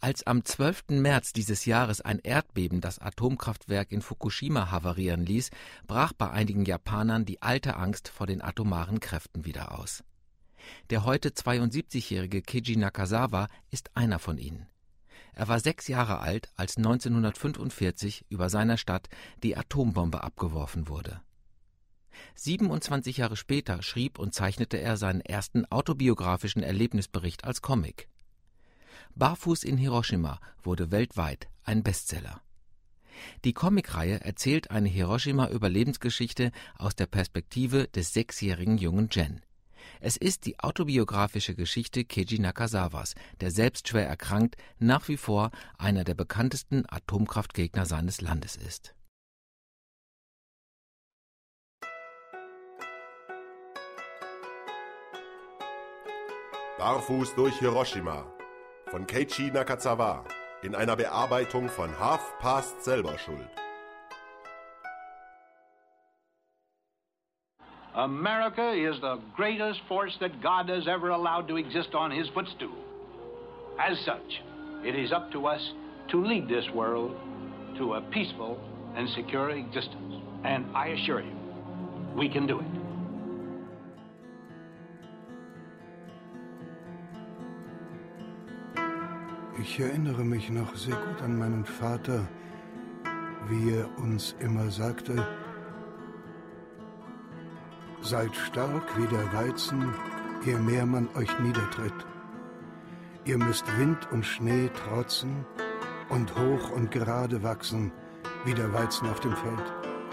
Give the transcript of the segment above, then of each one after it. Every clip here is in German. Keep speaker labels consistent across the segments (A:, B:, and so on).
A: Als am 12. März dieses Jahres ein Erdbeben das Atomkraftwerk in Fukushima havarieren ließ, brach bei einigen Japanern die alte Angst vor den atomaren Kräften wieder aus. Der heute 72-jährige Keiji Nakazawa ist einer von ihnen. Er war 6 Jahre alt, als 1945 über seiner Stadt die Atombombe abgeworfen wurde. 27 Jahre später schrieb und zeichnete er seinen ersten autobiografischen Erlebnisbericht als Comic. Barfuß in Hiroshima wurde weltweit ein Bestseller. Die Comicreihe erzählt eine Hiroshima-Überlebensgeschichte aus der Perspektive des 6-jährigen jungen Gen. Es ist die autobiografische Geschichte Keiji Nakazawas, der selbst schwer erkrankt, nach wie vor einer der bekanntesten Atomkraftgegner seines Landes ist.
B: Barfuß durch Hiroshima von Keiji Nakazawa in einer Bearbeitung von Half Past selber schuld.
C: America is the greatest force that God has ever allowed to exist on his footstool. As such, it is up to us to lead this world to a peaceful and secure existence. And I assure you, we can do it.
D: Ich erinnere mich noch sehr gut an meinen Vater, wie er uns immer sagte: Seid stark wie der Weizen, je mehr man euch niedertritt. Ihr müsst Wind und Schnee trotzen und hoch und gerade wachsen, wie der Weizen auf dem Feld.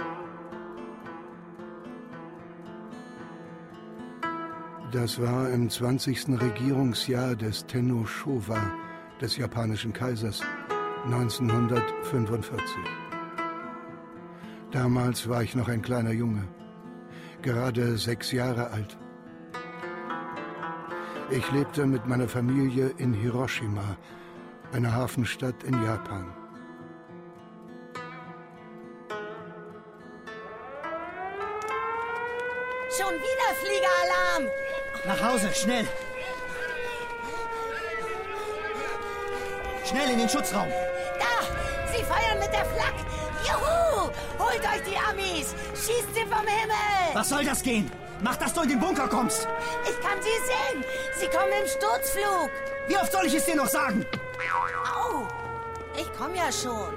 D: Das war im 20. Regierungsjahr des Tenno Showa, des japanischen Kaisers, 1945. Damals war ich noch ein kleiner Junge, gerade 6 Jahre alt. Ich lebte mit meiner Familie in Hiroshima, einer Hafenstadt in Japan.
E: Schon wieder Fliegeralarm!
F: Nach Hause, schnell! Schnell in den Schutzraum!
E: Da! Sie feuern mit der Flak! Juhu! Holt euch die Amis! Schießt sie vom Himmel!
F: Was soll das gehen? Mach, dass du in den Bunker kommst!
E: Ich kann sie sehen! Sie kommen im Sturzflug!
F: Wie oft soll ich es dir noch sagen?
E: Au! Ich komme ja schon.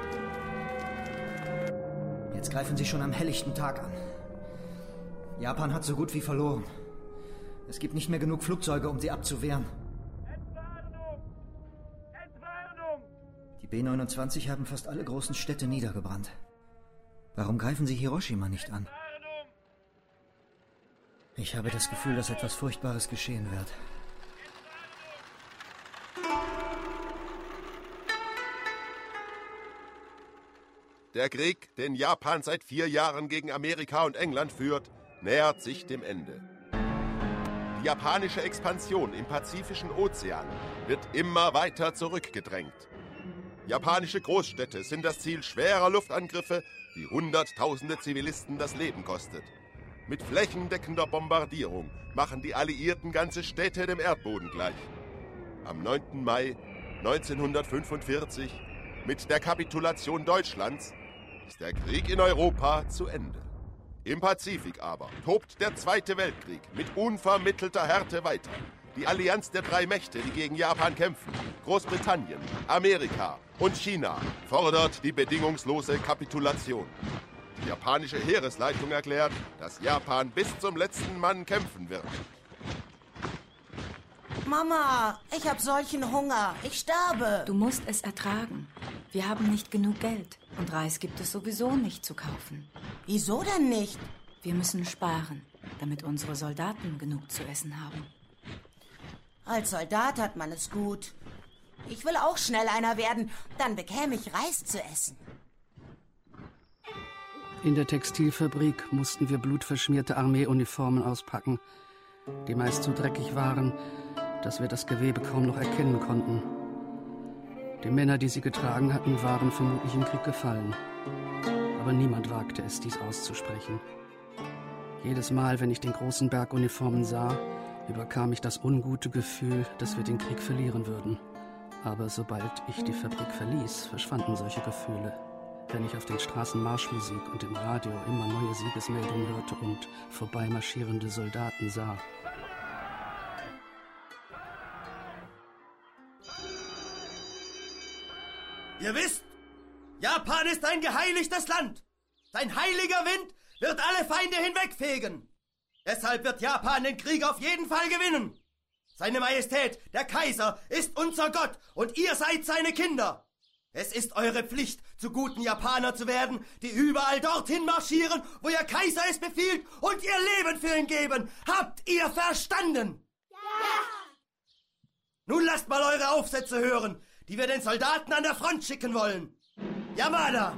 F: Jetzt greifen sie schon am helllichten Tag an. Japan hat so gut wie verloren. Es gibt nicht mehr genug Flugzeuge, um sie abzuwehren. Die B-29 haben fast alle großen Städte niedergebrannt. Warum greifen sie Hiroshima nicht an? Ich habe das Gefühl, dass etwas Furchtbares geschehen wird.
B: Der Krieg, den Japan seit 4 Jahren gegen Amerika und England führt, nähert sich dem Ende. Die japanische Expansion im Pazifischen Ozean wird immer weiter zurückgedrängt. Japanische Großstädte sind das Ziel schwerer Luftangriffe, die Hunderttausende Zivilisten das Leben kostet. Mit flächendeckender Bombardierung machen die Alliierten ganze Städte dem Erdboden gleich. Am 9. Mai 1945, mit der Kapitulation Deutschlands, ist der Krieg in Europa zu Ende. Im Pazifik aber tobt der Zweite Weltkrieg mit unvermittelter Härte weiter. Die Allianz der 3 Mächte, die gegen Japan kämpfen, Großbritannien, Amerika und China, fordert die bedingungslose Kapitulation. Die japanische Heeresleitung erklärt, dass Japan bis zum letzten Mann kämpfen wird.
E: Mama, ich habe solchen Hunger. Ich sterbe.
G: Du musst es ertragen. Wir haben nicht genug Geld. Und Reis gibt es sowieso nicht zu kaufen.
E: Wieso denn nicht?
G: Wir müssen sparen, damit unsere Soldaten genug zu essen haben.
E: Als Soldat hat man es gut. Ich will auch schnell einer werden. Dann bekäme ich Reis zu essen.
H: In der Textilfabrik mussten wir blutverschmierte Armeeuniformen auspacken, die meist so dreckig waren, dass wir das Gewebe kaum noch erkennen konnten. Die Männer, die sie getragen hatten, waren vermutlich im Krieg gefallen. Aber niemand wagte es, dies auszusprechen. Jedes Mal, wenn ich den großen Berg Uniformen sah, überkam ich das ungute Gefühl, dass wir den Krieg verlieren würden. Aber sobald ich die Fabrik verließ, verschwanden solche Gefühle. Wenn ich auf den Straßen Marschmusik und im Radio immer neue Siegesmeldungen hörte und vorbeimarschierende Soldaten sah.
I: Ihr wisst, Japan ist ein geheiligtes Land. Sein heiliger Wind wird alle Feinde hinwegfegen. Deshalb wird Japan den Krieg auf jeden Fall gewinnen. Seine Majestät, der Kaiser, ist unser Gott und ihr seid seine Kinder. Es ist eure Pflicht, zu guten Japaner zu werden, die überall dorthin marschieren, wo ihr Kaiser es befiehlt und ihr Leben für ihn geben. Habt ihr verstanden? Ja! Nun lasst mal eure Aufsätze hören, die wir den Soldaten an der Front schicken wollen. Yamada!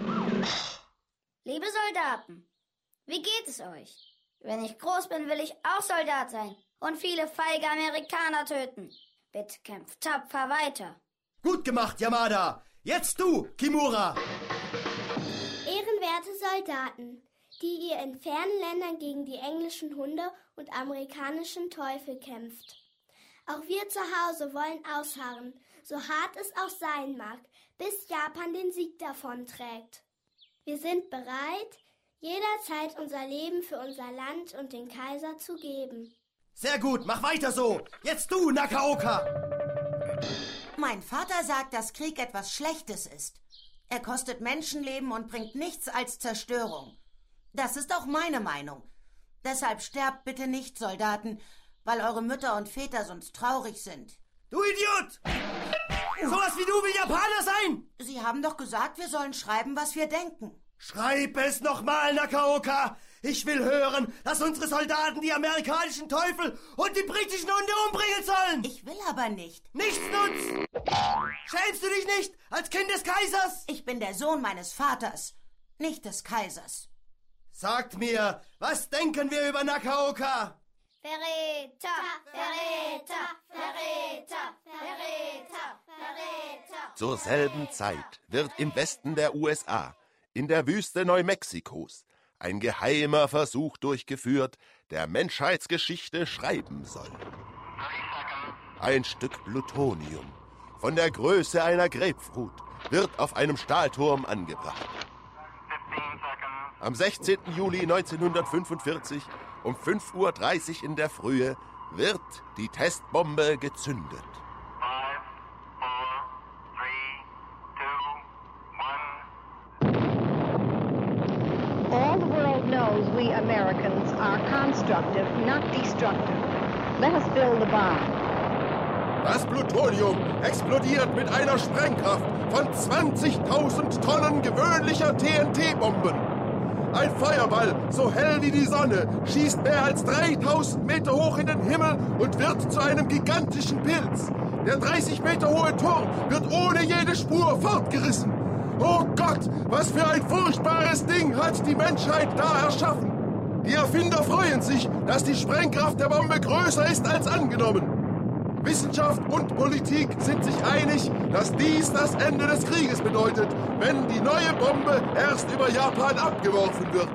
J: Liebe Soldaten, wie geht es euch? Wenn ich groß bin, will ich auch Soldat sein und viele feige Amerikaner töten. Bitte kämpft tapfer weiter.
I: Gut gemacht, Yamada! Jetzt du, Kimura!
K: Ehrenwerte Soldaten, die ihr in fernen Ländern gegen die englischen Hunde und amerikanischen Teufel kämpft. Auch wir zu Hause wollen ausharren, so hart es auch sein mag, bis Japan den Sieg davonträgt. Wir sind bereit, jederzeit unser Leben für unser Land und den Kaiser zu geben.
I: Sehr gut, mach weiter so! Jetzt du, Nakaoka!
E: Mein Vater sagt, dass Krieg etwas Schlechtes ist. Er kostet Menschenleben und bringt nichts als Zerstörung. Das ist auch meine Meinung. Deshalb sterbt bitte nicht, Soldaten, weil eure Mütter und Väter sonst traurig sind.
I: Du Idiot! Sowas wie du will Japaner sein!
E: Sie haben doch gesagt, wir sollen schreiben, was wir denken.
I: Schreib es nochmal, Nakaoka! Ich will hören, dass unsere Soldaten die amerikanischen Teufel und die britischen Hunde umbringen sollen!
E: Ich will aber nicht.
I: Nichtsnutz! Schämst du dich nicht als Kind des Kaisers?
E: Ich bin der Sohn meines Vaters, nicht des Kaisers.
I: Sagt mir, was denken wir über Nakaoka?
J: Verräter, Verräter, Verräter, Verräter, Verräter.
B: Zur selben Zeit wird im Westen der USA, in der Wüste Neumexikos, ein geheimer Versuch durchgeführt, der Menschheitsgeschichte schreiben soll. Ein Stück Plutonium, von der Größe einer Grapefruit, wird auf einem Stahlturm angebracht. Am 16. Juli 1945 um 5:30 Uhr in der Frühe wird die Testbombe gezündet.
L: 5, 4, 3, 2, 1. All the world knows we Americans are constructive, not destructive. Let us build the bomb.
B: Das Plutonium explodiert mit einer Sprengkraft von 20.000 Tonnen gewöhnlicher TNT-Bomben. Ein Feuerball, so hell wie die Sonne, schießt mehr als 3000 Meter hoch in den Himmel und wird zu einem gigantischen Pilz. Der 30 Meter hohe Turm wird ohne jede Spur fortgerissen. Oh Gott, was für ein furchtbares Ding hat die Menschheit da erschaffen. Die Erfinder freuen sich, dass die Sprengkraft der Bombe größer ist als angenommen. Wissenschaft und Politik sind sich einig, dass dies das Ende des Krieges bedeutet, wenn die neue Bombe erst über Japan abgeworfen wird.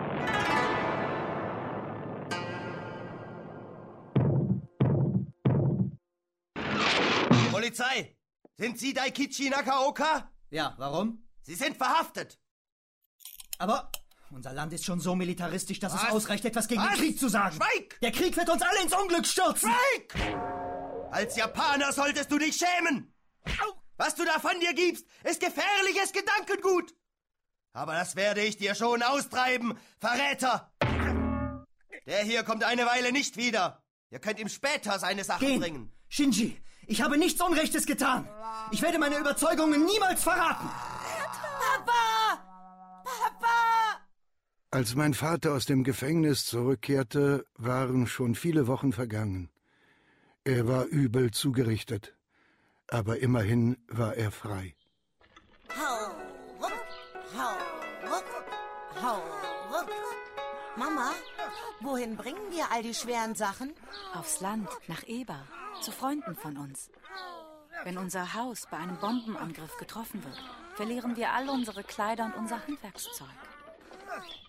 I: Polizei! Sind Sie Daikichi Nakaoka?
F: Ja, warum?
I: Sie sind verhaftet!
F: Aber unser Land ist schon so militaristisch, dass es ausreicht, etwas gegen den Krieg zu sagen.
I: Schweig!
F: Der Krieg wird uns alle ins Unglück stürzen!
I: Schweig! Als Japaner solltest du dich schämen! Was du da von dir gibst, ist gefährliches Gedankengut! Aber das werde ich dir schon austreiben, Verräter! Der hier kommt eine Weile nicht wieder. Ihr könnt ihm später seine Sachen bringen.
F: Shinji, ich habe nichts Unrechtes getan. Ich werde meine Überzeugungen niemals verraten.
E: Papa! Papa!
D: Als mein Vater aus dem Gefängnis zurückkehrte, waren schon viele Wochen vergangen. Er war übel zugerichtet, aber immerhin war er frei.
E: Hau, ruck, hau, ruck, hau, ruck. Mama, wohin bringen wir all die schweren Sachen?
G: Aufs Land, nach Eber, zu Freunden von uns. Wenn unser Haus bei einem Bombenangriff getroffen wird, verlieren wir all unsere Kleider und unser Handwerkszeug.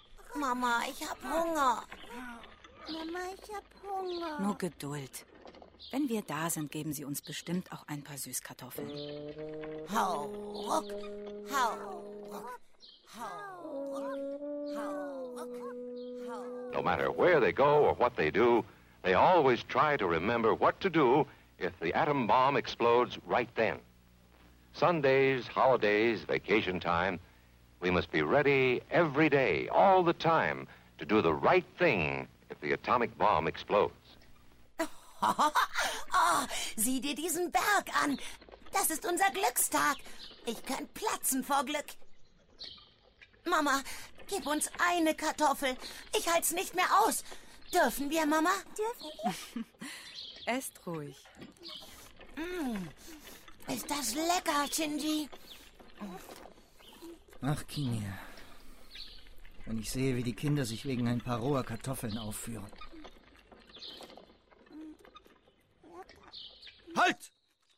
E: Mama, ich hab Hunger. Mama, ich hab Hunger.
G: Nur Geduld. Wenn wir da sind, geben Sie uns bestimmt auch ein paar Süßkartoffeln.
E: Hau, ruck, hau, ruck, hau, ruck, hau, ruck, hau.
M: No matter where they go or what they do, they always try to remember what to do if the atom bomb explodes right then. Sundays, holidays, vacation time, we must be ready every day, all the time, to do the right thing if the atomic bomb explodes.
E: Oh, sieh dir diesen Berg an. Das ist unser Glückstag. Ich könnte platzen vor Glück. Mama, gib uns eine Kartoffel. Ich halt's nicht mehr aus. Dürfen wir, Mama?
G: Dürfen wir? Esst ruhig.
E: Ist das lecker, Shinji?
F: Ach, Kinia. Wenn ich sehe, wie die Kinder sich wegen ein paar roher Kartoffeln aufführen.
I: Halt!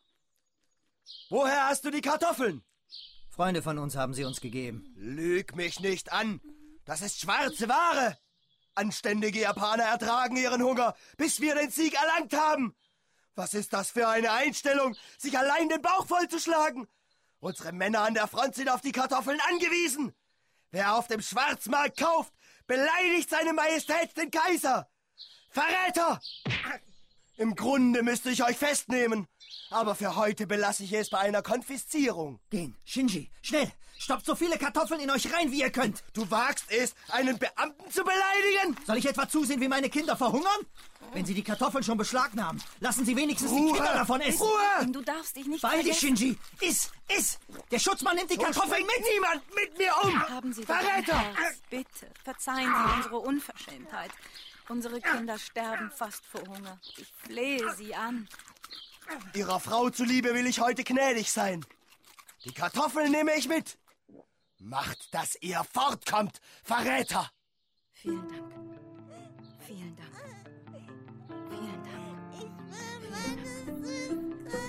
I: Woher hast du die Kartoffeln?
F: Freunde von uns haben sie uns gegeben.
I: Lüg mich nicht an. Das ist schwarze Ware. Anständige Japaner ertragen ihren Hunger, bis wir den Sieg erlangt haben. Was ist das für eine Einstellung, sich allein den Bauch vollzuschlagen? Unsere Männer an der Front sind auf die Kartoffeln angewiesen. Wer auf dem Schwarzmarkt kauft, beleidigt seine Majestät den Kaiser. Verräter! Im Grunde müsste ich euch festnehmen. Aber für heute belasse ich es bei einer Konfiszierung.
F: Gehen, Shinji, schnell! Stopft so viele Kartoffeln in euch rein, wie ihr könnt!
I: Du wagst es, einen Beamten zu beleidigen?
F: Soll ich etwa zusehen, wie meine Kinder verhungern? Wenn sie die Kartoffeln schon beschlagnahmen, lassen sie wenigstens die Kinder davon essen.
G: Ruhe! Du darfst dich nicht
F: Beeil dich, Shinji! Iss! Der Schutzmann nimmt die Kartoffeln mit!
I: Niemand mit mir um!
G: Haben Sie doch
I: Verräter!
G: ein Herz. Bitte, verzeihen Sie unsere Unverschämtheit. Unsere Kinder sterben fast vor Hunger. Ich flehe Sie an.
I: Ihrer Frau zuliebe will ich heute gnädig sein. Die Kartoffeln nehme ich mit. Macht, dass ihr fortkommt, Verräter!
G: Vielen Dank. Vielen Dank. Vielen Dank.
K: Ich will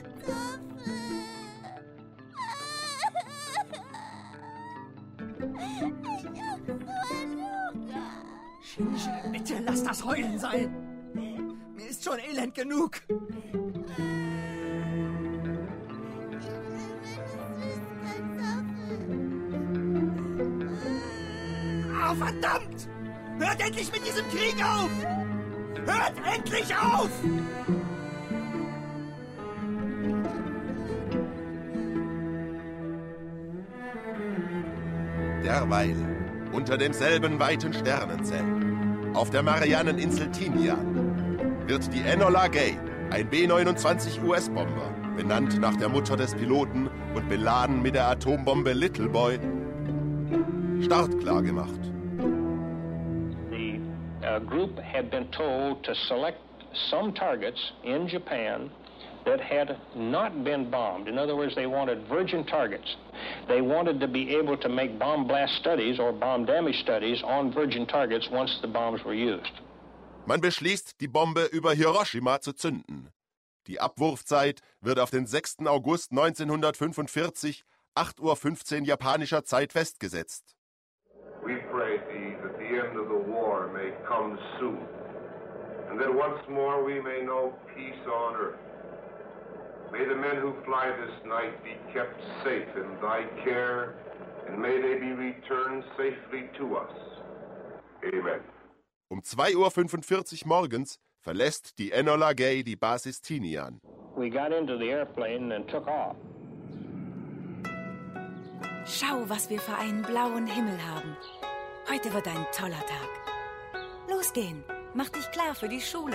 K: meine Süßkartoffeln. Ich hab so Hunger.
F: Shinji, bitte lass das Heulen sein. Mir ist schon elend genug.
I: Oh, verdammt! Hört endlich mit diesem Krieg auf! Hört endlich auf!
B: Derweil, unter demselben weiten Sternenzelt, auf der Marianneninsel Tinian, wird die Enola Gay, ein B-29 US-Bomber, benannt nach der Mutter des Piloten und beladen mit der Atombombe Little Boy, startklar gemacht.
N: The group had been told to select some targets in Japan that had not been bombed. In other words, they wanted virgin targets. They wanted to be able to make bomb blast studies or bomb damage studies on virgin targets once the bombs were used.
B: Man beschließt, die Bombe über Hiroshima zu zünden. Die Abwurfzeit wird auf den 6. August 1945, 8:15 Uhr japanischer Zeit festgesetzt.
O: We pray thee that the end of the war may come soon, and that once more we may know peace on earth. May the men who fly this night be kept safe in thy care, and may they be returned safely to us. Amen.
B: Um 2:45 Uhr morgens verlässt die Enola Gay die Basis Tinian.
N: We got into the airplane and took off.
G: Schau, was wir für einen blauen Himmel haben. Heute wird ein toller Tag. Losgehen. Mach dich klar für die Schule.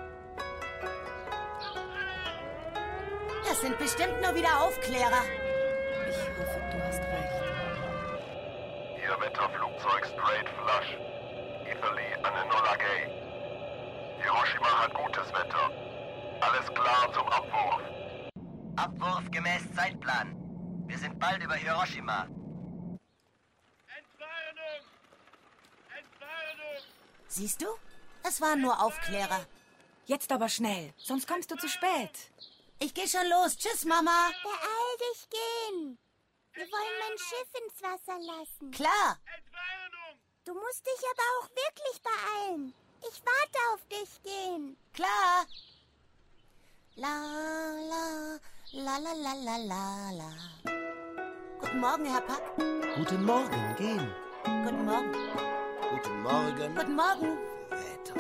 E: Das sind bestimmt nur wieder Aufklärer.
G: Ich hoffe, du hast recht.
O: Ihr Wetterflugzeug Straight Flush. Italy an Enola Gay. Hiroshima hat gutes Wetter. Alles klar zum Abwurf.
P: Abwurf gemäß Zeitplan. Wir sind bald über Hiroshima.
O: Entfernung! Entfernung!
E: Siehst du? Es waren nur Aufklärer.
G: Jetzt aber schnell, sonst kommst du zu spät.
E: Ich geh schon los. Tschüss, Mama.
K: Beeil dich, gehen. Wir wollen mein Schiff ins Wasser lassen.
E: Klar.
O: Entfernung!
K: Du musst dich aber auch wirklich beeilen. Ich warte auf dich, gehen.
E: Klar. La, la, la, la, la, la, la, la. Guten Morgen, Herr Pack.
Q: Guten Morgen, gehen.
E: Guten Morgen.
Q: Guten Morgen.
E: Guten Morgen.
Q: Väter.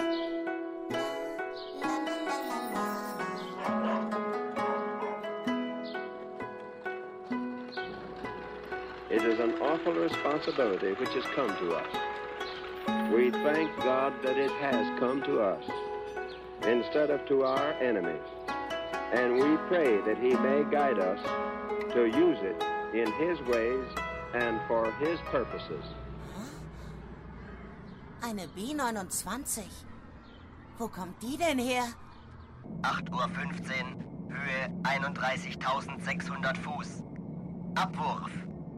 R: It is an awful responsibility which has come to us. We thank God that it has come to us instead of to our enemies. And we pray that He may guide us to use it in His ways and for His purposes.
E: Eine B-29. Wo kommt die denn her?
P: 8:15 Uhr, Höhe 31.600 Fuß. Abwurf.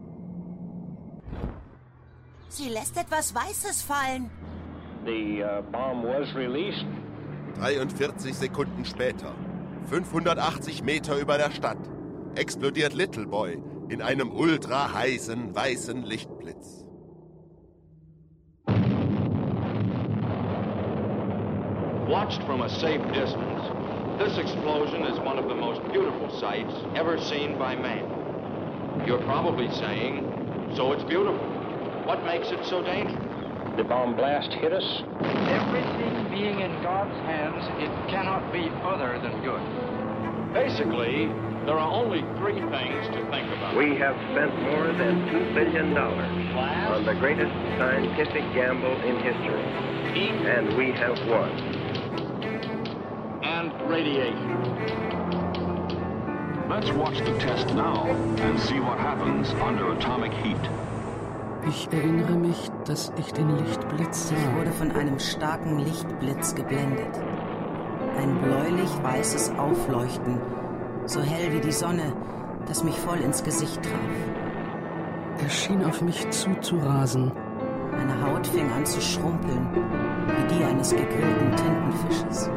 E: Sie lässt etwas Weißes fallen.
N: The bomb was released.
B: 43 Sekunden später, 580 Meter über der Stadt, explodiert Little Boy in einem ultra heißen weißen Lichtblitz.
M: Watched from a safe distance, this explosion is one of the most beautiful sights ever seen by man. You're probably saying, so it's beautiful. What makes it so dangerous?
N: The bomb blast hit us.
S: Everything being in God's hands, it cannot be other than good.
M: Basically, there are only three things to think about.
R: We have spent more than $2 billion on the greatest scientific gamble in history. And we have won.
M: And radiation.
T: Let's watch the test now and see what happens under atomic heat.
H: Ich erinnere mich, dass ich den Lichtblitz sah.
U: Ich wurde von einem starken Lichtblitz geblendet. Ein bläulich-weißes Aufleuchten, so hell wie die Sonne, das mich voll ins Gesicht traf.
H: Er schien auf mich zuzurasen.
U: Meine Haut fing an zu schrumpeln, wie die eines gegrillten Tintenfisches.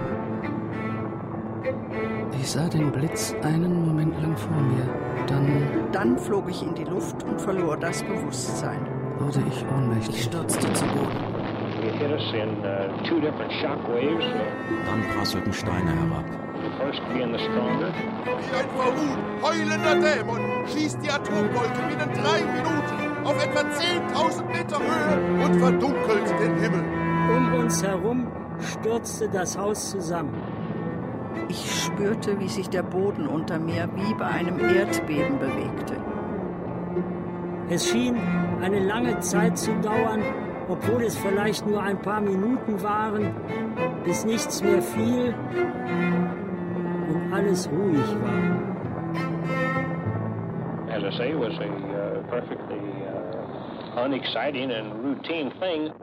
H: Ich sah den Blitz einen Moment lang vor mir.
V: Dann flog ich in die Luft und verlor das Bewusstsein.
H: Wurde ich ohnmächtig.
U: Ich stürzte zu Boden.
N: It hit us in two different shock waves.
W: Dann prasselten Steine herab.
N: The first being the stronger.
B: Wie ein vor Wut heulender Dämon schießt die Atomwolke binnen 3 Minuten auf etwa 10.000 Meter Höhe und verdunkelt den Himmel.
X: Um uns herum stürzte das Haus zusammen.
V: Ich spürte, wie sich der Boden unter mir wie bei einem Erdbeben bewegte.
X: Es schien eine lange Zeit zu dauern, obwohl es vielleicht nur ein paar Minuten waren, bis nichts mehr fiel und alles ruhig war.
N: As I say, it was a perfectly unexciting and routine thing.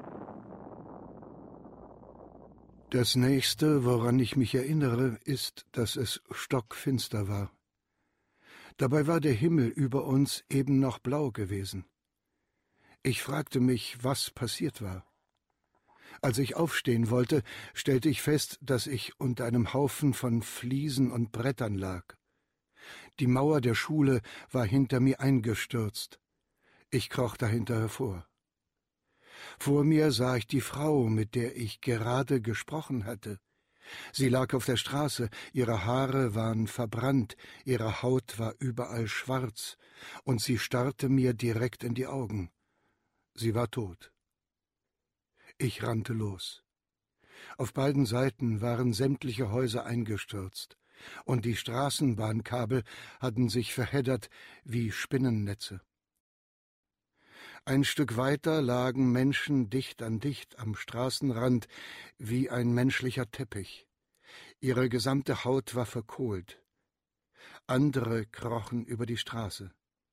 D: Das nächste, woran ich mich erinnere, ist, dass es stockfinster war. Dabei war der Himmel über uns eben noch blau gewesen. Ich fragte mich, was passiert war. Als ich aufstehen wollte, stellte ich fest, dass ich unter einem Haufen von Fliesen und Brettern lag. Die Mauer der Schule war hinter mir eingestürzt. Ich kroch dahinter hervor. Vor mir sah ich die Frau, mit der ich gerade gesprochen hatte. Sie lag auf der Straße, ihre Haare waren verbrannt, ihre Haut war überall schwarz, und sie starrte mir direkt in die Augen. Sie war tot. Ich rannte los. Auf beiden Seiten waren sämtliche Häuser eingestürzt, und die Straßenbahnkabel hatten sich verheddert wie Spinnennetze. Ein Stück weiter lagen Menschen dicht an dicht am Straßenrand wie ein menschlicher Teppich. Ihre gesamte Haut war verkohlt. Andere krochen über die Straße.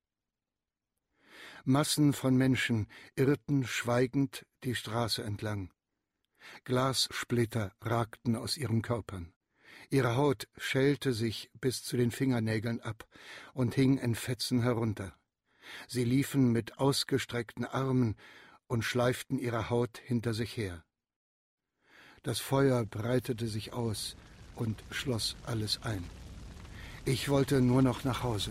D: Massen von Menschen irrten schweigend die Straße entlang. Glassplitter ragten aus ihren Körpern. Ihre Haut schälte sich bis zu den Fingernägeln ab und hing in Fetzen herunter. Sie liefen mit ausgestreckten Armen und schleiften ihre Haut hinter sich her. Das Feuer breitete sich aus und schloss alles ein. Ich wollte nur noch nach Hause.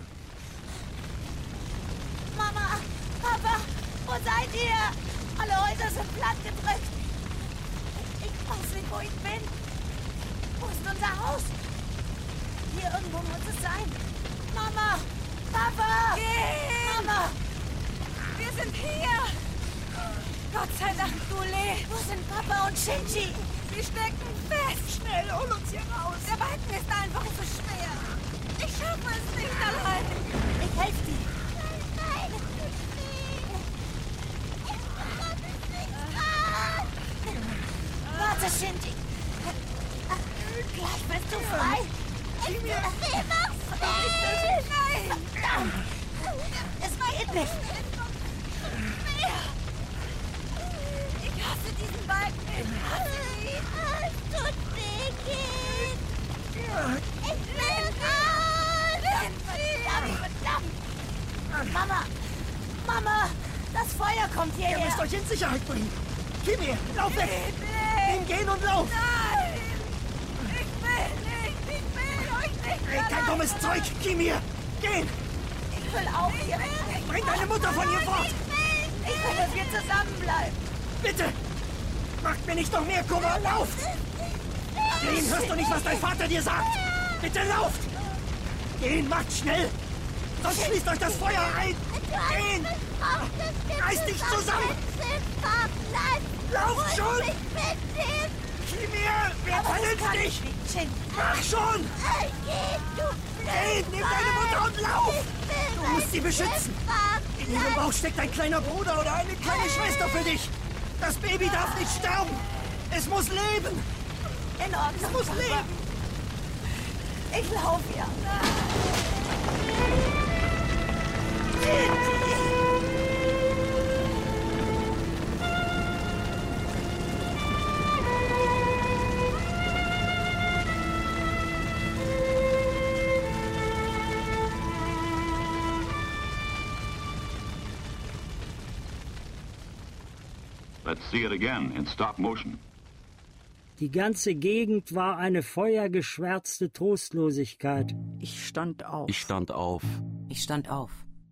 E: Mama, Papa, wo seid ihr? Alle Häuser sind plattgedrückt. Ich weiß nicht, wo ich bin. Wo ist unser Haus? Hier irgendwo muss es sein. Mama! Papa! Mama!
A: Wir sind hier! Gott sei Dank, du lebst!
E: Wo sind Papa und Shinji?
A: Sie stecken fest!
E: Schnell, hol uns hier raus!
A: Der Balken ist einfach zu schwer! Ich schaffe es nicht allein!
E: Ich helfe dir!
A: Nein!
E: Warte, Shinji! Gleich bist du frei!
A: Ich will noch frei! Nein!
E: Verdammt! Es geht nicht!
A: Ich hasse diesen Balken! Ich hasse ihn! Es tut weh, Kind! Ich will raus!
E: Verdammt! Mama! Mama! Das Feuer kommt hierher!
I: Ihr müsst euch in Sicherheit bringen! Kimi, lauf weg! Nimm, gehen und lauf!
A: Nein! Ich will euch nicht!
I: Red kein dummes Zeug! Kimi, gehen!
E: Ich will auch hier!
I: Bring deine Mutter von hier fort!
E: Ich will, dass wir zusammenbleiben!
I: Bitte! Macht mir nicht noch mehr Kummer! Lauft! Gehen, hörst du nicht, was dein Vater dir sagt? Bitte lauft! Gehen, macht schnell! Sonst schließt euch das Feuer ein! Gehen! Reiß dich zusammen! Lauf schon! Kimir, wer vernünftig! Mach schon! Geh, nimm deine Mutter und lauf! Du musst sie beschützen! In ihrem Bauch steckt ein kleiner Bruder oder eine kleine Schwester für dich! Das Baby darf nicht sterben! Es muss leben!
E: In Ordnung!
I: Es muss leben!
E: Ich laufe ja!
T: Let's see it again in stop motion.
X: Die ganze Gegend war eine feuergeschwärzte Trostlosigkeit.
V: Ich stand auf.
W: Ich stand auf.
U: Ich stand auf.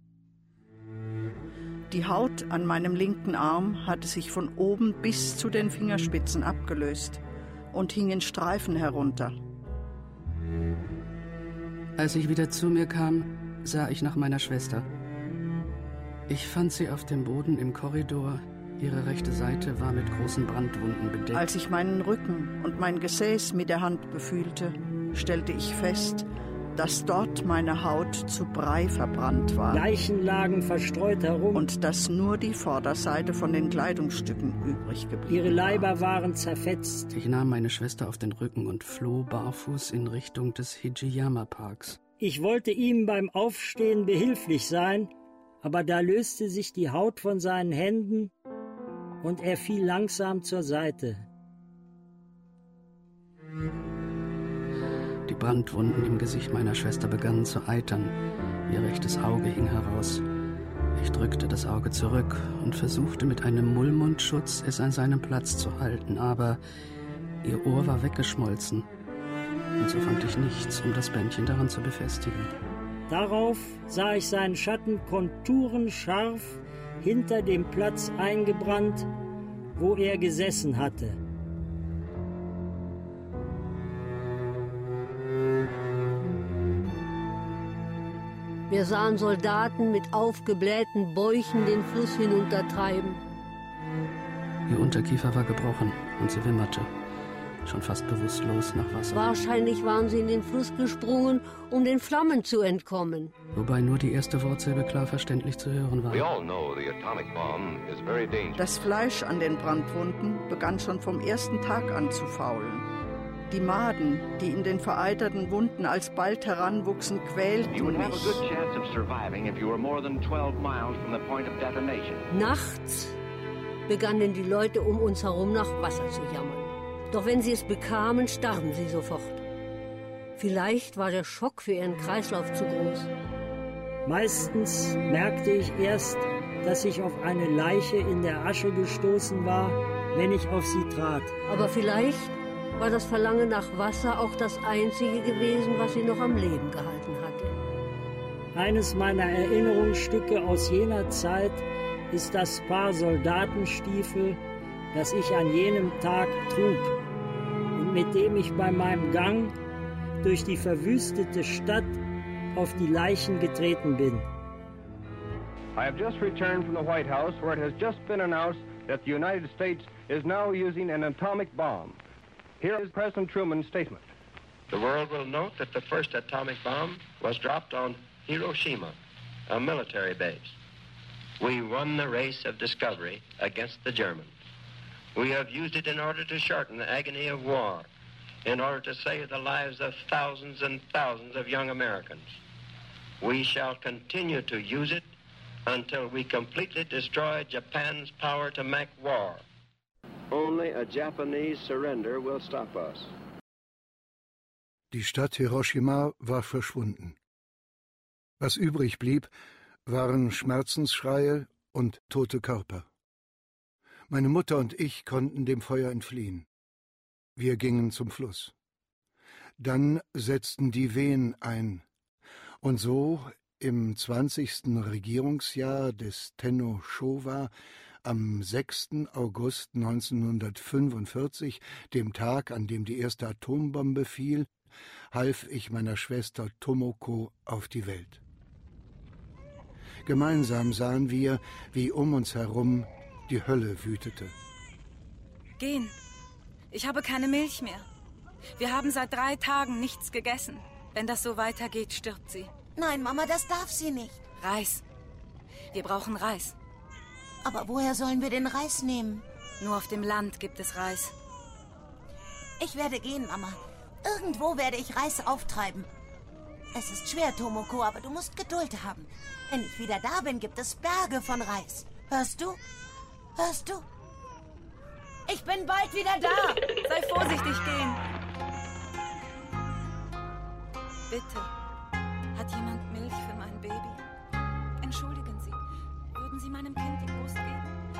V: Die Haut an meinem linken Arm hatte sich von oben bis zu den Fingerspitzen abgelöst und hing in Streifen herunter.
H: Als ich wieder zu mir kam, sah ich nach meiner Schwester. Ich fand sie auf dem Boden im Korridor. Ihre rechte Seite war mit großen Brandwunden bedeckt.
V: Als ich meinen Rücken und mein Gesäß mit der Hand befühlte, stellte ich fest, dass dort meine Haut zu Brei verbrannt war.
X: Leichen lagen verstreut herum.
V: Und dass nur die Vorderseite von den Kleidungsstücken übrig geblieben war.
X: Ihre Leiber waren zerfetzt.
H: Ich nahm meine Schwester auf den Rücken und floh barfuß in Richtung des Hijiyama-Parks.
X: Ich wollte ihm beim Aufstehen behilflich sein, aber da löste sich die Haut von seinen Händen und er fiel langsam zur Seite.
H: Die Brandwunden im Gesicht meiner Schwester begannen zu eitern. Ihr rechtes Auge hing heraus. Ich drückte das Auge zurück und versuchte mit einem Mullmundschutz es an seinem Platz zu halten, aber ihr Ohr war weggeschmolzen. Und so fand ich nichts, um das Bändchen daran zu befestigen.
X: Darauf sah ich seinen Schatten konturenscharf hinter dem Platz eingebrannt, wo er gesessen hatte.
C: Wir sahen Soldaten mit aufgeblähten Bäuchen den Fluss hinuntertreiben.
H: Ihr Unterkiefer war gebrochen und sie wimmerte, schon fast bewusstlos nach Wasser.
C: Wahrscheinlich waren sie in den Fluss gesprungen, um den Flammen zu entkommen.
H: Wobei nur die erste Wortsilbe klar verständlich zu hören war.
M: We all know the atomic bomb is very dangerous.
V: Das Fleisch an den Brandwunden begann schon vom ersten Tag an zu faulen. Die Maden, die in den vereiterten Wunden alsbald heranwuchsen, quälten mich.
C: Nachts begannen die Leute um uns herum nach Wasser zu jammern. Doch wenn sie es bekamen, starben sie sofort. Vielleicht war der Schock für ihren Kreislauf zu groß.
X: Meistens merkte ich erst, dass ich auf eine Leiche in der Asche gestoßen war, wenn ich auf sie trat.
C: Aber vielleicht war das Verlangen nach Wasser auch das einzige gewesen, was sie noch am Leben gehalten hatte.
X: Eines meiner Erinnerungsstücke aus jener Zeit ist das Paar Soldatenstiefel, das ich an jenem Tag trug und mit dem ich bei meinem Gang durch die verwüstete Stadt auf die Leichen getreten bin.
F: I have just returned from the White House, where it has just been announced that the United States is now using an atomic bomb. Here is President Truman's statement.
M: The world will note that the first atomic bomb was dropped on Hiroshima, a military base. We won the race of discovery against the Germans. We have used it in order to shorten the agony of war, in order to save the lives of thousands and thousands of young Americans. We shall continue to use it until we completely destroy Japan's power to make war.
R: Only a Japanese surrender will stop us.
D: Die Stadt Hiroshima war verschwunden. Was übrig blieb, waren Schmerzensschreie und tote Körper. Meine Mutter und ich konnten dem Feuer entfliehen. Wir gingen zum Fluss. Dann setzten die Wehen ein. Und so, im 20. Regierungsjahr des Tenno Showa, am 6. August 1945, dem Tag, an dem die erste Atombombe fiel, half ich meiner Schwester Tomoko auf die Welt. Gemeinsam sahen wir, wie um uns herum die Hölle wütete.
A: Gehen. Ich habe keine Milch mehr. Wir haben seit 3 Tagen nichts gegessen. Wenn das so weitergeht, stirbt sie.
E: Nein, Mama, das darf sie nicht.
A: Reis. Wir brauchen Reis.
E: Aber woher sollen wir den Reis nehmen?
A: Nur auf dem Land gibt es Reis.
E: Ich werde gehen, Mama. Irgendwo werde ich Reis auftreiben. Es ist schwer, Tomoko, aber du musst Geduld haben. Wenn ich wieder da bin, gibt es Berge von Reis. Hörst du? Hörst du? Ich bin bald wieder da.
A: Sei vorsichtig, gehen. Bitte. Hat jemand Milch für mein Baby? Entschuldigen Sie. Würden Sie meinem Kind die Brust geben?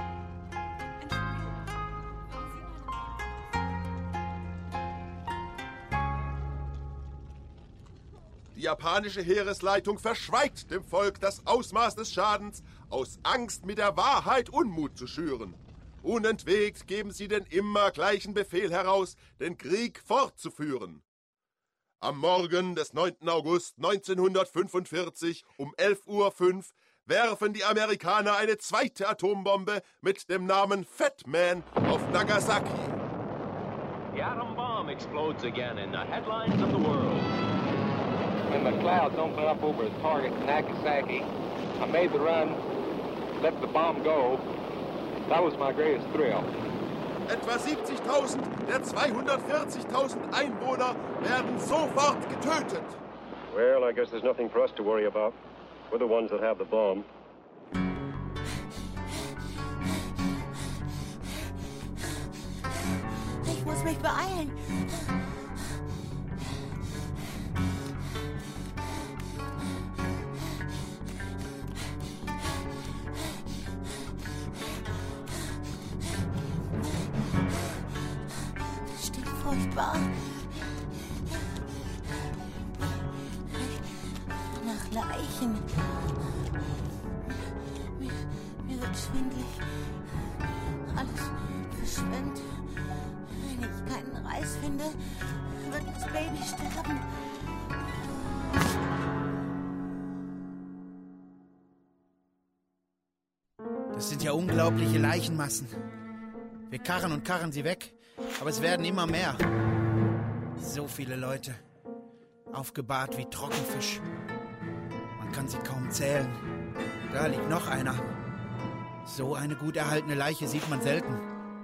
B: Die japanische Heeresleitung verschweigt dem Volk das Ausmaß des Schadens, aus Angst, mit der Wahrheit Unmut zu schüren. Unentwegt geben sie den immer gleichen Befehl heraus, den Krieg fortzuführen. Am Morgen des 9. August 1945 um 11:05 Uhr werfen die Amerikaner eine zweite Atombombe mit dem Namen Fat Man auf Nagasaki.
T: The atom bomb explodes again in the headlines of the world.
N: When the clouds opened up over the target Nagasaki, I made the run, let the bomb go. That was my greatest thrill.
B: Etwa 70.000 der 240.000 Einwohner werden sofort getötet.
R: Well, I guess there's nothing for us to worry about. We're the ones that have the bomb.
E: Ich muss mich beeilen. Das stinkt furchtbar. Nach Leichen. Mir wird schwindelig. Alles verschwindet. Wenn ich keinen Reis finde, wird das Baby sterben.
G: Das sind ja unglaubliche Leichenmassen. Wir karren und karren sie weg, aber es werden immer mehr. So viele Leute. Aufgebahrt wie Trockenfisch. Man kann sie kaum zählen. Da liegt noch einer. So eine gut erhaltene Leiche sieht man selten.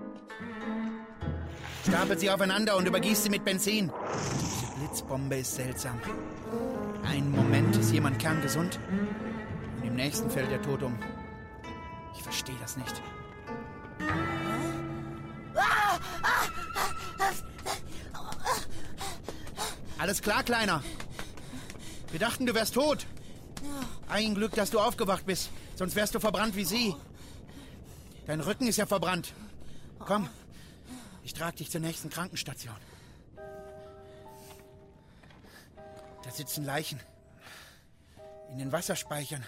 G: Stapelt sie aufeinander und übergießt sie mit Benzin. Diese Blitzbombe ist seltsam. Einen Moment ist jemand kerngesund und im nächsten fällt er tot um. Ich verstehe das nicht. Alles klar, Kleiner. Wir dachten, du wärst tot. Ein Glück, dass du aufgewacht bist. Sonst wärst du verbrannt wie sie. Dein Rücken ist ja verbrannt. Komm, ich trage dich zur nächsten Krankenstation. Da sitzen Leichen. In den Wasserspeichern.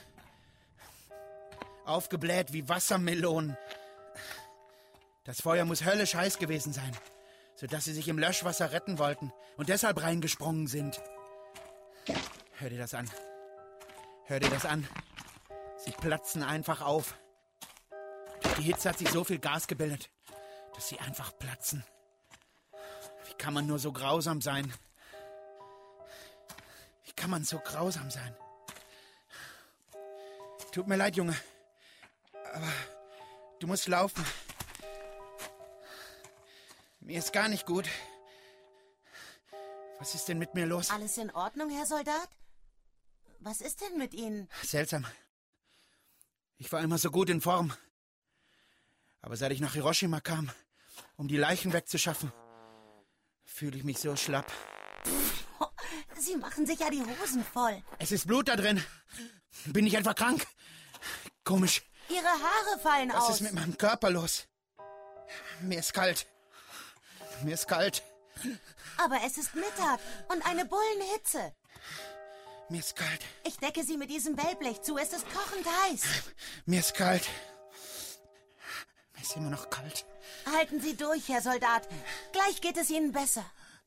G: Aufgebläht wie Wassermelonen. Das Feuer muss höllisch heiß gewesen sein. sodass sie sich im Löschwasser retten wollten und deshalb reingesprungen sind. Hör dir das an. Hör dir das an. Sie platzen einfach auf. Die Hitze hat sich so viel Gas gebildet, dass sie einfach platzen. Wie kann man nur so grausam sein? Wie kann man so grausam sein? Tut mir leid, Junge. Aber du musst laufen. Mir ist gar nicht gut. Was ist denn mit mir los?
E: Alles in Ordnung, Herr Soldat? Was ist denn mit Ihnen?
G: Seltsam. Ich war immer so gut in Form. Aber seit ich nach Hiroshima kam, um die Leichen wegzuschaffen, fühle ich mich so schlapp.
E: Sie machen sich ja die Hosen voll.
G: Es ist Blut da drin. Bin ich etwa krank? Komisch.
E: Ihre Haare fallen aus.
G: Was ist mit meinem Körper los? Mir ist kalt. Mir ist kalt.
E: Aber es ist Mittag und eine Bullenhitze.
G: Mir ist kalt.
E: Ich decke Sie mit diesem Wellblech zu. Es ist kochend heiß.
G: Mir ist kalt. Mir ist immer noch kalt.
E: Halten Sie durch, Herr Soldat. Gleich geht es Ihnen besser.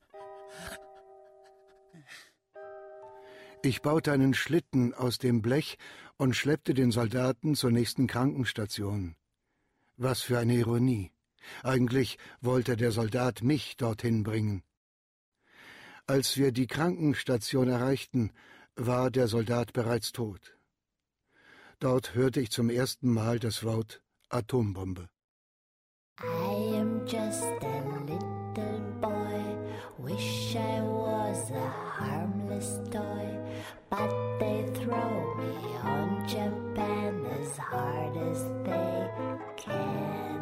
D: Ich baute einen Schlitten aus dem Blech und schleppte den Soldaten zur nächsten Krankenstation. Was für eine Ironie. Eigentlich wollte der Soldat mich dorthin bringen. Als wir die Krankenstation erreichten, war der Soldat bereits tot. Dort hörte ich zum ersten Mal das Wort Atombombe.
J: I am just a little boy, wish I was a harmless toy, but they throw me on Japan as hard as they can.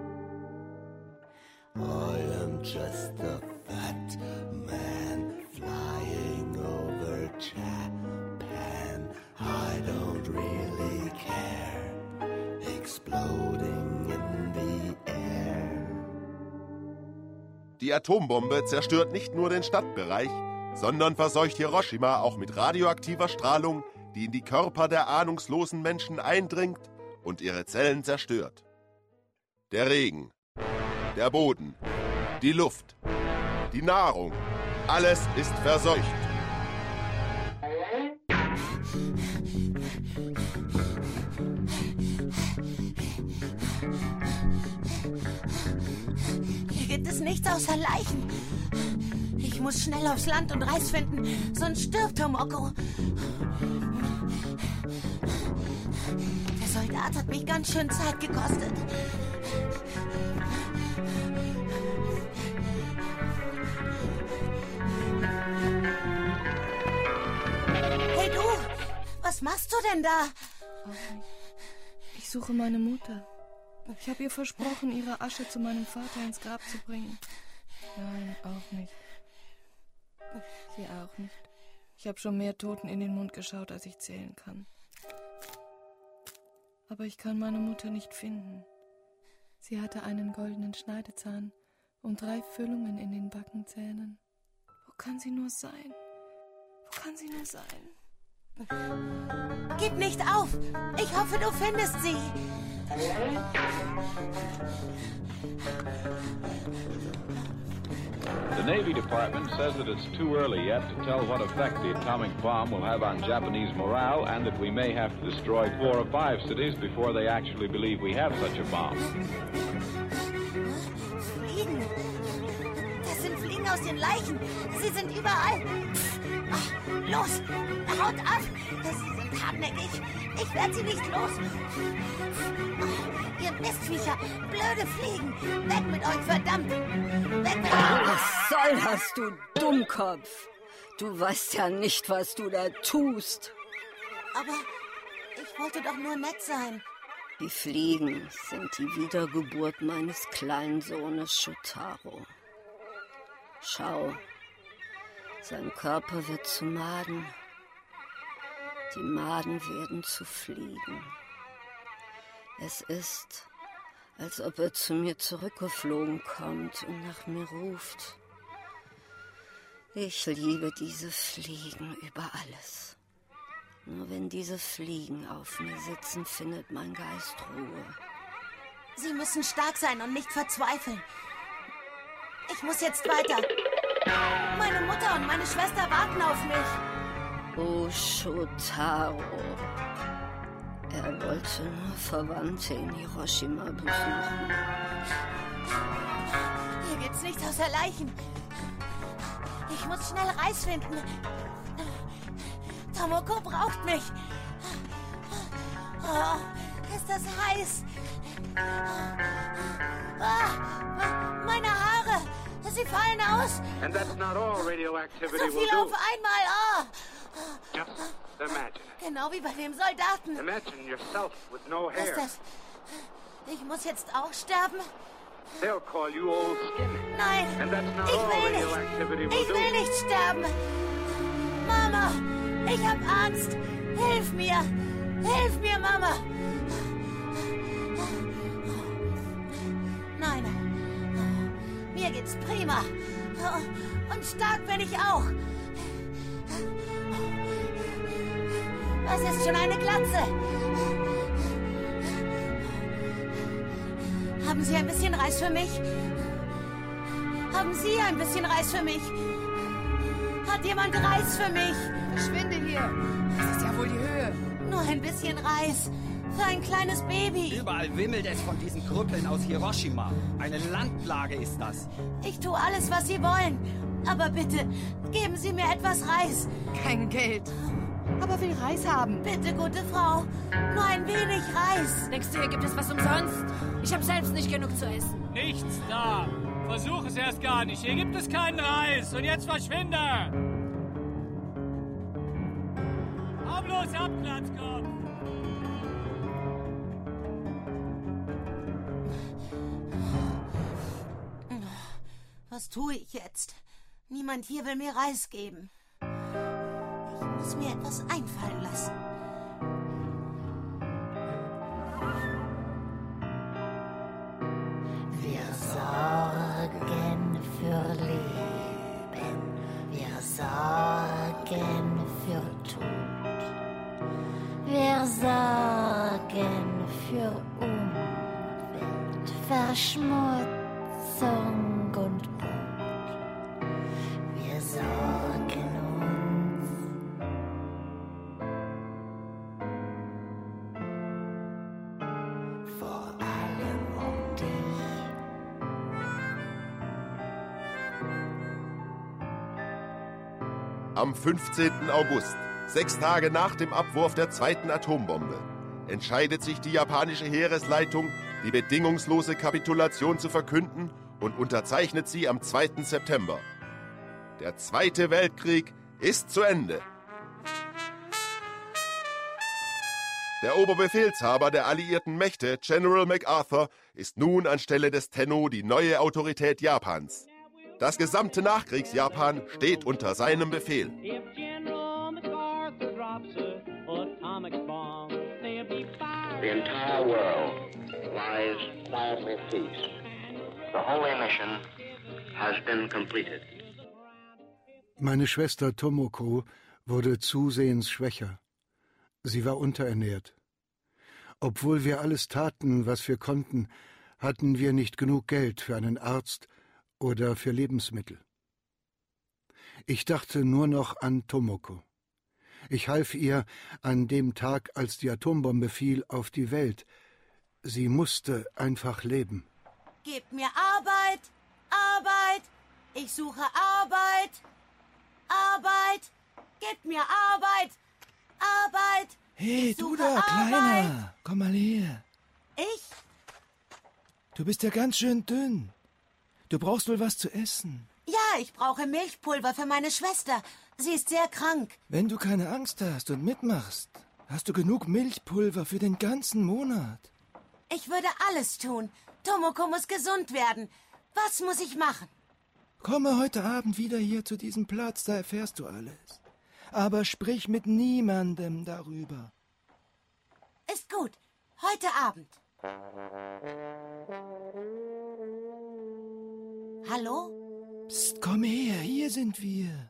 Q: I am just a fat man flying over Japan. I don't really care, exploding in the air.
B: Die Atombombe zerstört nicht nur den Stadtbereich, sondern verseucht Hiroshima auch mit radioaktiver Strahlung, die in die Körper der ahnungslosen Menschen eindringt und ihre Zellen zerstört. Der Regen, der Boden, die Luft, die Nahrung, alles ist verseucht.
E: Hier gibt es nichts außer Leichen. Ich muss schnell aufs Land und Reis finden, sonst stirbt Tomoko. Der Soldat hat mich ganz schön Zeit gekostet. Hey du, was machst du denn da?
K: Ich suche meine Mutter. Ich habe ihr versprochen, ihre Asche zu meinem Vater ins Grab zu bringen. Nein, auch nicht. Sie auch nicht. Ich habe schon mehr Toten in den Mund geschaut, als ich zählen kann. Aber ich kann meine Mutter nicht finden. Sie hatte einen goldenen Schneidezahn und 3 Füllungen in den Backenzähnen. Wo kann sie nur sein? Wo kann sie nur sein?
E: Gib nicht auf! Ich hoffe, du findest sie!
T: The Navy Department says that it's too early yet to tell what effect the atomic bomb will have on Japanese morale and that we may have to destroy 4 or 5 cities before they actually believe we have such a bomb.
E: Fliegen! Das sind Fliegen aus den Leichen! Sie sind überall! Ach, los! Haut ab! Sie sind hartnäckig! Ich werde sie nicht los! Ihr Mistviecher! Blöde Fliegen! Weg mit euch, verdammt! Weg mit euch!
C: Was soll das, du Dummkopf? Du weißt ja nicht, was du da tust.
E: Aber ich wollte doch nur nett sein.
C: Die Fliegen sind die Wiedergeburt meines kleinen Sohnes Shotaro. Schau, sein Körper wird zu Maden. Die Maden werden zu Fliegen. Es ist, als ob er zu mir zurückgeflogen kommt und nach mir ruft. Ich liebe diese Fliegen über alles. Nur wenn diese Fliegen auf mir sitzen, findet mein Geist Ruhe.
E: Sie müssen stark sein und nicht verzweifeln. Ich muss jetzt weiter. Meine Mutter und meine Schwester warten auf mich.
C: Oh, Shotaro. Er wollte nur Verwandte in Hiroshima besuchen.
E: Hier gibt's nichts außer Leichen. Ich muss schnell Reis finden. Tomoko braucht mich. Oh, ist das heiß. Oh, meine Haare. Sie fallen aus.
L: And that's not all radioactivity
E: So viel auf einmal. Oh.
L: Just imagine.
E: Genau wie bei dem Soldaten.
L: Imagine yourself with no hair.
E: Ist das... Ich muss jetzt auch sterben?
L: They'll call you old skin.
E: Nein,
L: And that's not
E: ich
L: all
E: will
L: radioactivity
E: nicht. Ich will nicht sterben. Mama, ich hab Angst. Hilf mir. Hilf mir, Mama. Nein. Mir geht's prima. Und stark bin ich auch. Was ist schon eine Glatze? Haben Sie ein bisschen Reis für mich? Haben Sie ein bisschen Reis für mich? Hat jemand Reis für mich?
K: Verschwinde hier. Das ist ja wohl die Höhe.
E: Nur ein bisschen Reis. Für ein kleines Baby.
O: Überall wimmelt es von diesen Krüppeln aus Hiroshima. Eine Landplage ist das.
E: Ich tue alles, was Sie wollen. Aber bitte, geben Sie mir etwas Reis.
K: Kein Geld. Aber will Reis haben.
E: Bitte, gute Frau. Nur ein wenig Reis.
P: Denkst du, hier gibt es was umsonst? Ich habe selbst nicht genug zu essen.
S: Nichts da. Versuch es erst gar nicht. Hier gibt es keinen Reis. Und jetzt verschwinde. Hau bloß ab, Glatzkopf.
E: Was tue ich jetzt? Niemand hier will mir Reis geben. Ich muss mir etwas einfallen lassen.
J: Wir sorgen für Leben, wir sorgen für Tod, wir sorgen für Umwelt, Verschmutzung und Brot. Wir sorgen uns vor allem um dich.
B: Am 15. August, 6 Tage nach dem Abwurf der zweiten Atombombe, entscheidet sich die japanische Heeresleitung, die bedingungslose Kapitulation zu verkünden und unterzeichnet sie am 2. September. Der Zweite Weltkrieg ist zu Ende. Der Oberbefehlshaber der alliierten Mächte, General MacArthur, ist nun anstelle des Tenno die neue Autorität Japans. Das gesamte Nachkriegsjapan steht unter seinem Befehl.
R: The entire world lies quietly at peace. The holy mission has been completed.
D: Meine Schwester Tomoko wurde zusehends schwächer. Sie war unterernährt. Obwohl wir alles taten, was wir konnten, hatten wir nicht genug Geld für einen Arzt oder für Lebensmittel. Ich dachte nur noch an Tomoko. Ich half ihr an dem Tag, als die Atombombe fiel, auf die Welt. Sie musste einfach leben.
E: Gebt mir Arbeit, Arbeit. Ich suche Arbeit, Arbeit. Gebt mir Arbeit, Arbeit.
G: Hey, du da, Kleiner, komm mal her.
E: Ich?
G: Du bist ja ganz schön dünn. Du brauchst wohl was zu essen.
E: Ja, ich brauche Milchpulver für meine Schwester. Sie ist sehr krank.
G: Wenn du keine Angst hast und mitmachst, hast du genug Milchpulver für den ganzen Monat.
E: Ich würde alles tun. Tomoko muss gesund werden. Was muss ich machen?
G: Komme heute Abend wieder hier zu diesem Platz, da erfährst du alles. Aber sprich mit niemandem darüber.
E: Ist gut. Heute Abend. Hallo?
G: Psst, komm her, hier sind wir.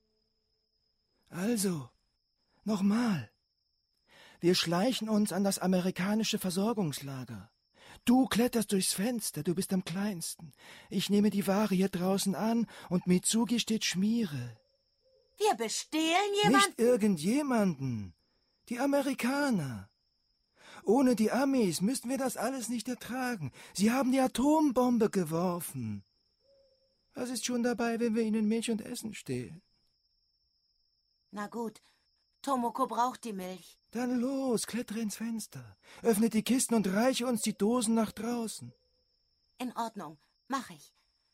G: Also, nochmal. Wir schleichen uns an das amerikanische Versorgungslager.
H: Du kletterst durchs Fenster, du bist am kleinsten. Ich nehme die Ware hier draußen an und Mitsugi steht Schmiere.
E: Wir bestehlen jemanden?
H: Nicht irgendjemanden. Die Amerikaner. Ohne die Amis müssten wir das alles nicht ertragen. Sie haben die Atombombe geworfen. Was ist schon dabei, wenn wir ihnen Milch und Essen stehlen?
E: Na gut, Tomoko braucht die Milch.
H: Dann los, klettere ins Fenster. Öffne die Kisten und reiche uns die Dosen nach draußen.
E: In Ordnung, mach ich.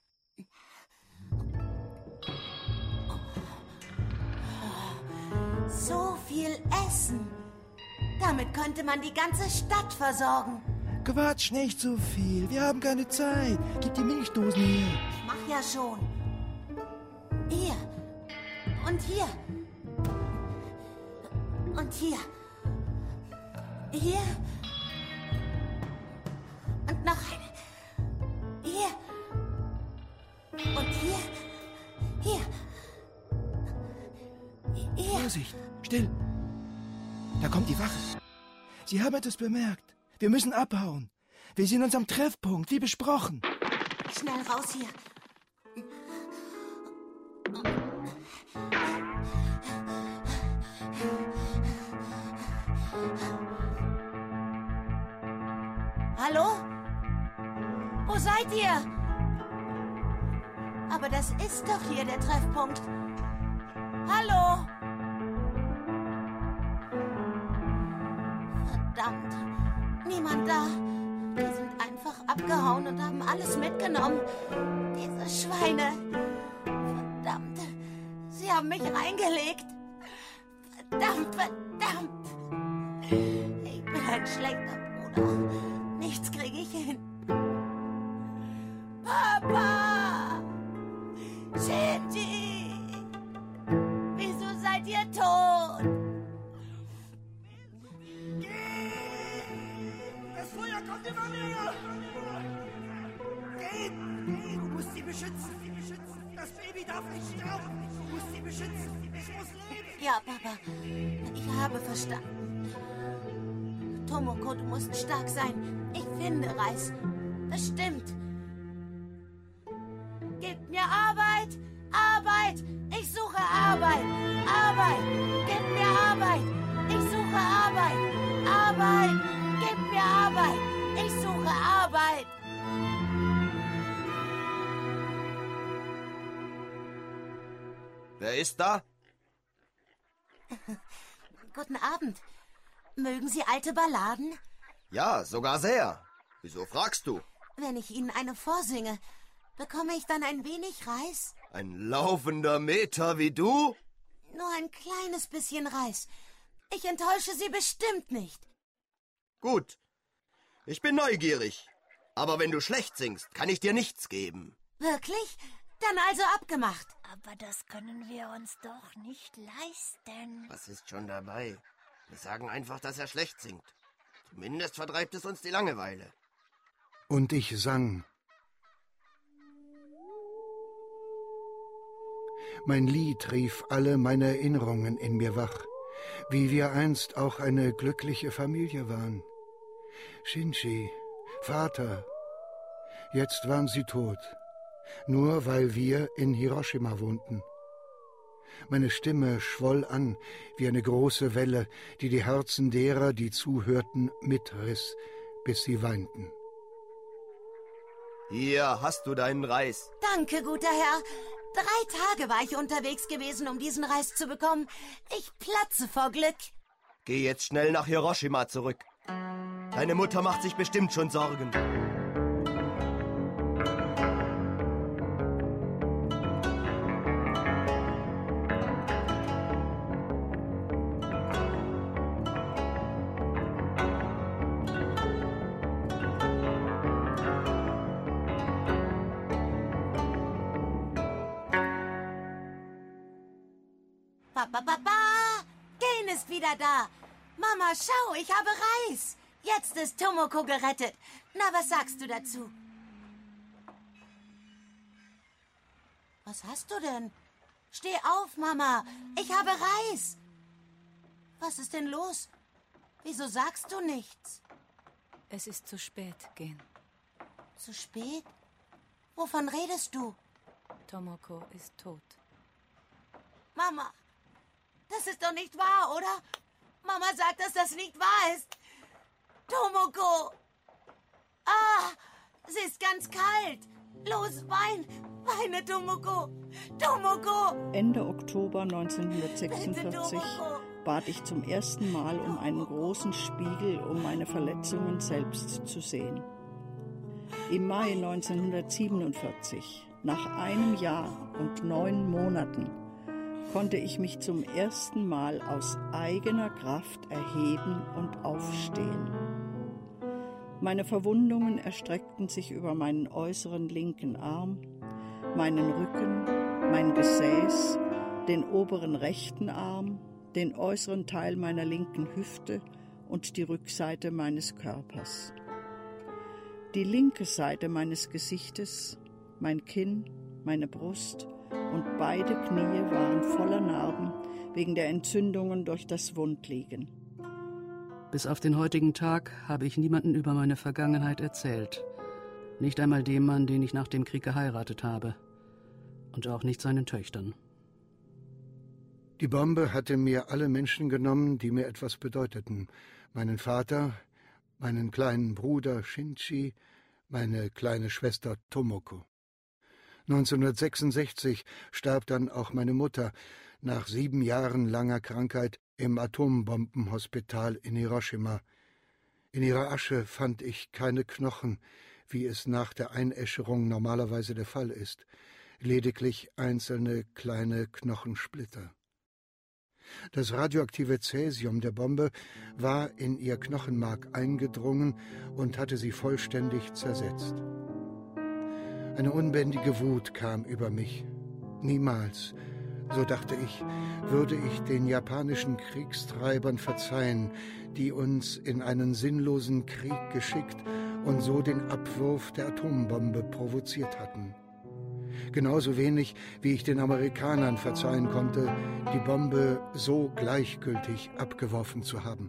E: So viel Essen. Damit könnte man die ganze Stadt versorgen.
H: Quatsch nicht so viel. Wir haben keine Zeit. Gib die Milchdosen her.
E: Ich mach ja schon. Hier. Und hier. Und hier. Hier. Und noch eine. Hier. Und hier. Hier. Hier.
H: Vorsicht, still. Da kommt die Wache. Sie haben etwas bemerkt. Wir müssen abhauen. Wir sind uns am Treffpunkt, wie besprochen.
E: Schnell raus hier. Hallo? Wo seid ihr? Aber das ist doch hier der Treffpunkt. Hallo? Verdammt. Niemand da. Die sind einfach abgehauen und haben alles mitgenommen. Diese Schweine. Verdammt. Sie haben mich reingelegt. Verdammt, verdammt. Ich bin ein schlechter Bruder. Nichts kriege ich hin. Papa! Shinji! Wieso seid ihr tot?
I: Das Feuer kommt immer näher! Geht! Du musst sie beschützen! Das Baby darf nicht sterben! Du musst sie beschützen! Es muss leben!
E: Ja, Papa. Ich habe verstanden. Tomoko, du musst stark sein. Ich finde Reis. Bestimmt. Gebt mir Arbeit! Arbeit! Ich suche Arbeit! Arbeit! Gebt mir Arbeit! Ich suche Arbeit! Arbeit! Gebt mir Arbeit! Ich suche Arbeit!
U: Wer ist da?
E: Guten Abend. Mögen Sie alte Balladen?
U: Ja, sogar sehr. Wieso fragst du?
E: Wenn ich Ihnen eine vorsinge, bekomme ich dann ein wenig Reis?
U: Ein laufender Meter wie du?
E: Nur ein kleines bisschen Reis. Ich enttäusche Sie bestimmt nicht.
U: Gut. Ich bin neugierig. Aber wenn du schlecht singst, kann ich dir nichts geben.
E: Wirklich? Dann also abgemacht.
J: Aber das können wir uns doch nicht leisten.
U: Was ist schon dabei? Wir sagen einfach, dass er schlecht singt. Zumindest vertreibt es uns die Langeweile.
D: Und ich sang. Mein Lied rief alle meine Erinnerungen in mir wach, wie wir einst auch eine glückliche Familie waren. Shinji, Vater, jetzt waren sie tot, nur weil wir in Hiroshima wohnten. Meine Stimme schwoll an wie eine große Welle, die die Herzen derer, die zuhörten, mitriss, bis sie weinten.
U: Hier hast du deinen Reis.
E: Danke, guter Herr. 3 Tage war ich unterwegs gewesen, um diesen Reis zu bekommen. Ich platze vor Glück.
U: Geh jetzt schnell nach Hiroshima zurück. Deine Mutter macht sich bestimmt schon Sorgen.
E: Papa, Gen ist wieder da. Mama, schau, ich habe Reis. Jetzt ist Tomoko gerettet. Na, was sagst du dazu? Was hast du denn? Steh auf, Mama. Ich habe Reis. Was ist denn los? Wieso sagst du nichts?
A: Es ist zu spät, Gen.
E: Zu spät? Wovon redest du?
A: Tomoko ist tot.
E: Mama, das ist doch nicht wahr, oder? Mama sagt, dass das nicht wahr ist. Tomoko! Ah, sie ist ganz kalt. Los, wein. Weine, Tomoko. Tomoko!
F: Ende Oktober 1946 bat ich zum ersten Mal um einen großen Spiegel, um meine Verletzungen selbst zu sehen. Im Mai 1947, nach einem Jahr und 9 Monaten, konnte ich mich zum ersten Mal aus eigener Kraft erheben und aufstehen. Meine Verwundungen erstreckten sich über meinen äußeren linken Arm, meinen Rücken, mein Gesäß, den oberen rechten Arm, den äußeren Teil meiner linken Hüfte und die Rückseite meines Körpers. Die linke Seite meines Gesichtes, mein Kinn, meine Brust und beide Knie waren voller Narben wegen der Entzündungen durch das Wundliegen.
V: Bis auf den heutigen Tag habe ich niemanden über meine Vergangenheit erzählt. Nicht einmal dem Mann, den ich nach dem Krieg geheiratet habe. Und auch nicht seinen Töchtern.
D: Die Bombe hatte mir alle Menschen genommen, die mir etwas bedeuteten. Meinen Vater, meinen kleinen Bruder Shinji, meine kleine Schwester Tomoko. 1966 starb dann auch meine Mutter nach 7 Jahren langer Krankheit im Atombombenhospital in Hiroshima. In ihrer Asche fand ich keine Knochen, wie es nach der Einäscherung normalerweise der Fall ist, lediglich einzelne kleine Knochensplitter. Das radioaktive Cäsium der Bombe war in ihr Knochenmark eingedrungen und hatte sie vollständig zersetzt. Eine unbändige Wut kam über mich. Niemals, so dachte ich, würde ich den japanischen Kriegstreibern verzeihen, die uns in einen sinnlosen Krieg geschickt und so den Abwurf der Atombombe provoziert hatten. Genauso wenig, wie ich den Amerikanern verzeihen konnte, die Bombe so gleichgültig abgeworfen zu haben.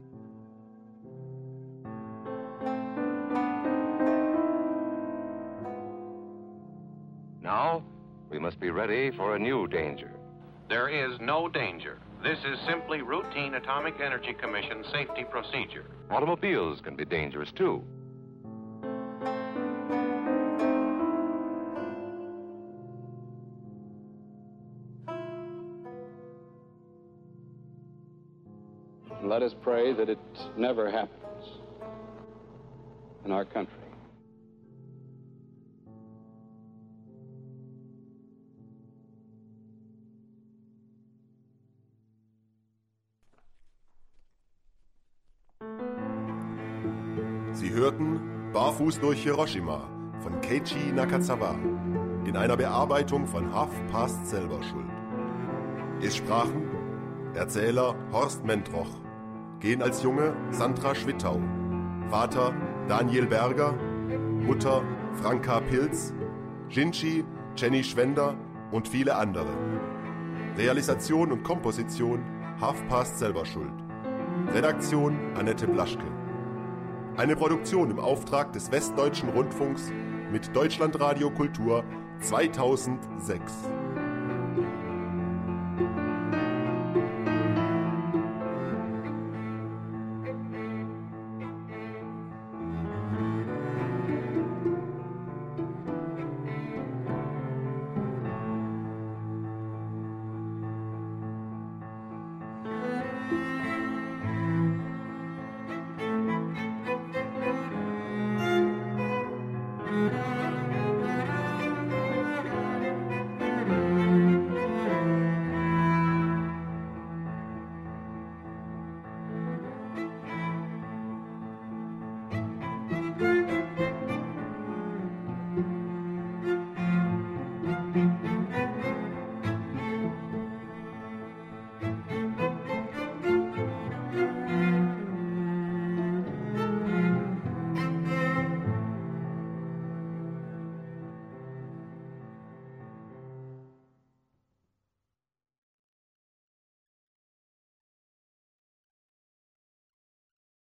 M: Now, we must be ready for a new danger.
N: There is no danger. This is simply routine Atomic Energy Commission safety procedure.
M: Automobiles can be dangerous, too.
T: Let us pray that it never happens in our country.
B: Sie hörten Barfuß durch Hiroshima von Keiichi Nakazawa in einer Bearbeitung von Half Past selber schuld. Es sprachen Erzähler Horst Mentroch, Gen als Junge Sandra Schwittau, Vater Daniel Berger, Mutter Franka Pilz, Shinji Jenny Schwender und viele andere. Realisation und Komposition Half Past selber schuld. Redaktion Annette Blaschke. Eine Produktion im Auftrag des Westdeutschen Rundfunks mit Deutschlandradio Kultur 2006.